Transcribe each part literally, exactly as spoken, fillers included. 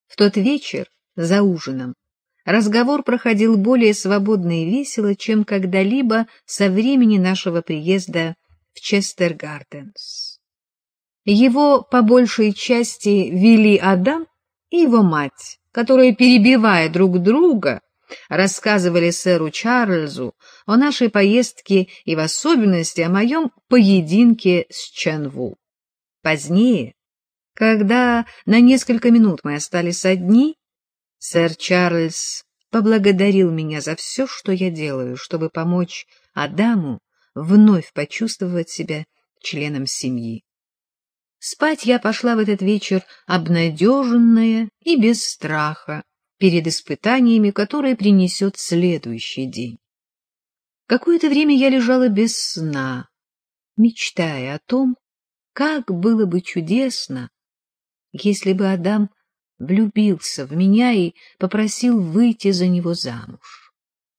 В тот вечер, за ужином, разговор проходил более свободно и весело, чем когда-либо со времени нашего приезда в Честер-Гарденс. Его по большей части вели Адам и его мать, которые, перебивая друг друга, рассказывали сэру Чарльзу о нашей поездке и в особенности о моем поединке с Ченву. Позднее, когда на несколько минут мы остались одни, сэр Чарльз поблагодарил меня за все, что я делаю, чтобы помочь Адаму вновь почувствовать себя членом семьи. Спать я пошла в этот вечер обнадеженная и без страха перед испытаниями, которые принесет следующий день. Какое-то время я лежала без сна, мечтая о том, как было бы чудесно, если бы Адам влюбился в меня и попросил выйти за него замуж.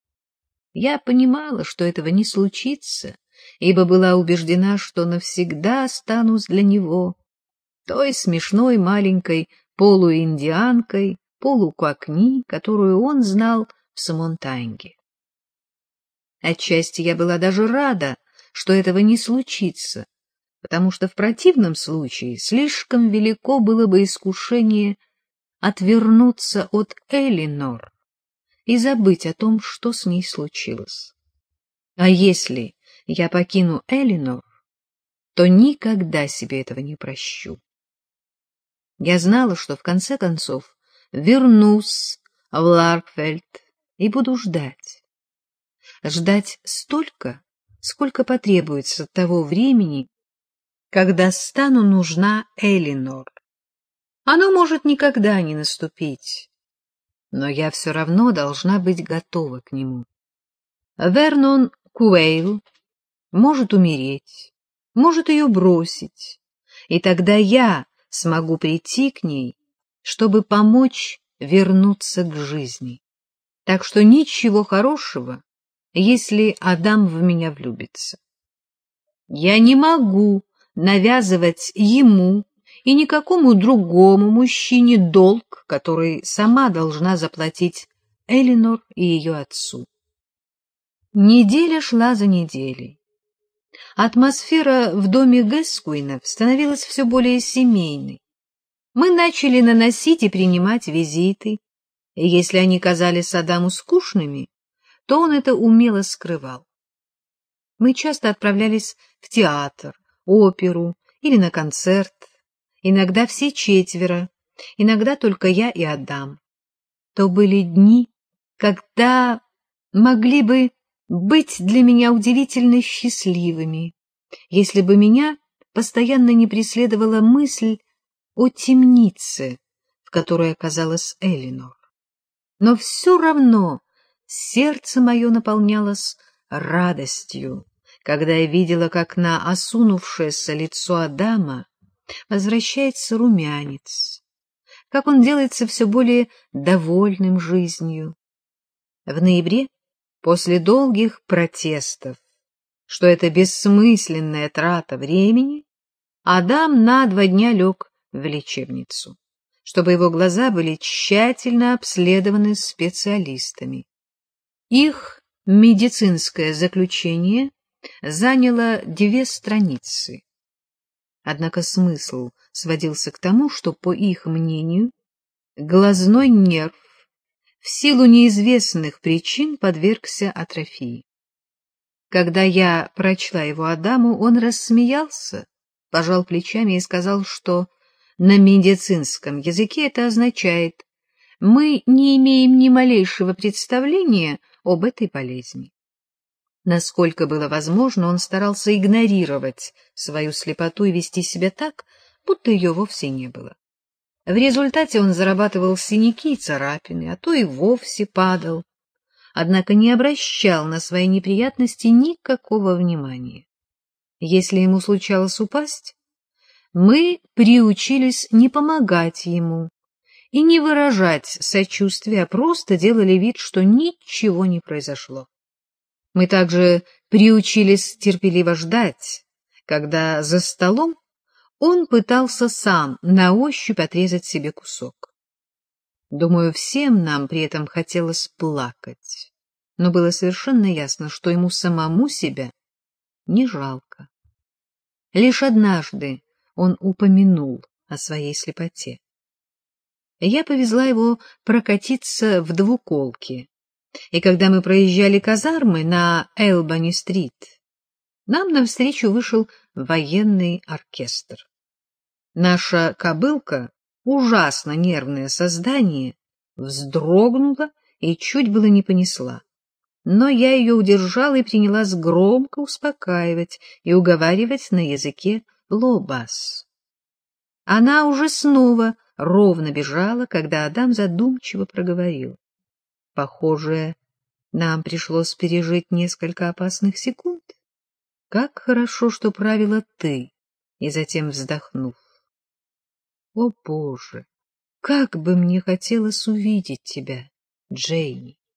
Я понимала, что этого не случится, ибо была убеждена, что навсегда останусь для него той смешной маленькой полуиндианкой, полуквакни, которую он знал в Самонтанге. Отчасти я была даже рада, что этого не случится, потому что в противном случае слишком велико было бы искушение отвернуться от Элинор и забыть о том, что с ней случилось. А если я покину Элинор, то никогда себе этого не прощу. Я знала, что в конце концов вернусь в Ларкфельд и буду ждать. Ждать столько, сколько потребуется того времени, когда стану нужна Элинор. Оно может никогда не наступить, но я все равно должна быть готова к нему. Вернон Куэйл может умереть, может ее бросить, и тогда я смогу прийти к ней, чтобы помочь вернуться к жизни. Так что ничего хорошего, если Адам в меня влюбится. Я не могу навязывать ему и никакому другому мужчине долг, который сама должна заплатить Элинор и ее отцу. Неделя шла за неделей. Атмосфера в доме Гэскуинов становилась все более семейной. Мы начали наносить и принимать визиты, и если они казались Адаму скучными, то он это умело скрывал. Мы часто отправлялись в театр, оперу или на концерт, иногда все четверо, иногда только я и Адам. То были дни, когда могли бы быть для меня удивительно счастливыми, если бы меня постоянно не преследовала мысль о темнице, в которой оказалась Элинор. Но все равно сердце мое наполнялось радостью, когда я видела, как на осунувшееся лицо Адама возвращается румянец, как он делается все более довольным жизнью. В ноябре, после долгих протестов, что это бессмысленная трата времени, Адам на два дня лег в лечебницу, чтобы его глаза были тщательно обследованы специалистами. Их медицинское заключение заняло две страницы. Однако смысл сводился к тому, что, по их мнению, глазной нерв в силу неизвестных причин подвергся атрофии. Когда я прочла его Адаму, он рассмеялся, пожал плечами и сказал, что на медицинском языке это означает: «Мы не имеем ни малейшего представления об этой болезни». Насколько было возможно, он старался игнорировать свою слепоту и вести себя так, будто ее вовсе не было. В результате он зарабатывал синяки и царапины, а то и вовсе падал, однако не обращал на свои неприятности никакого внимания. Если ему случалось упасть, мы приучились не помогать ему и не выражать сочувствия, а просто делали вид, что ничего не произошло. Мы также приучились терпеливо ждать, когда за столом он пытался сам на ощупь отрезать себе кусок. Думаю, всем нам при этом хотелось плакать, но было совершенно ясно, что ему самому себя не жалко. Лишь однажды он упомянул о своей слепоте. Я повезла его прокатиться в двуколке, и когда мы проезжали казармы на Элбани-стрит, нам навстречу вышел военный оркестр. Наша кобылка, ужасно нервное создание, вздрогнула и чуть было не понесла. Но я ее удержала и принялась громко успокаивать и уговаривать на языке лобас. Она уже снова ровно бежала, когда Адам задумчиво проговорил: похоже, нам пришлось пережить несколько опасных секунд. Как хорошо, что правила ты. И затем, вздохнув: о, Боже, как бы мне хотелось увидеть тебя, Джейни.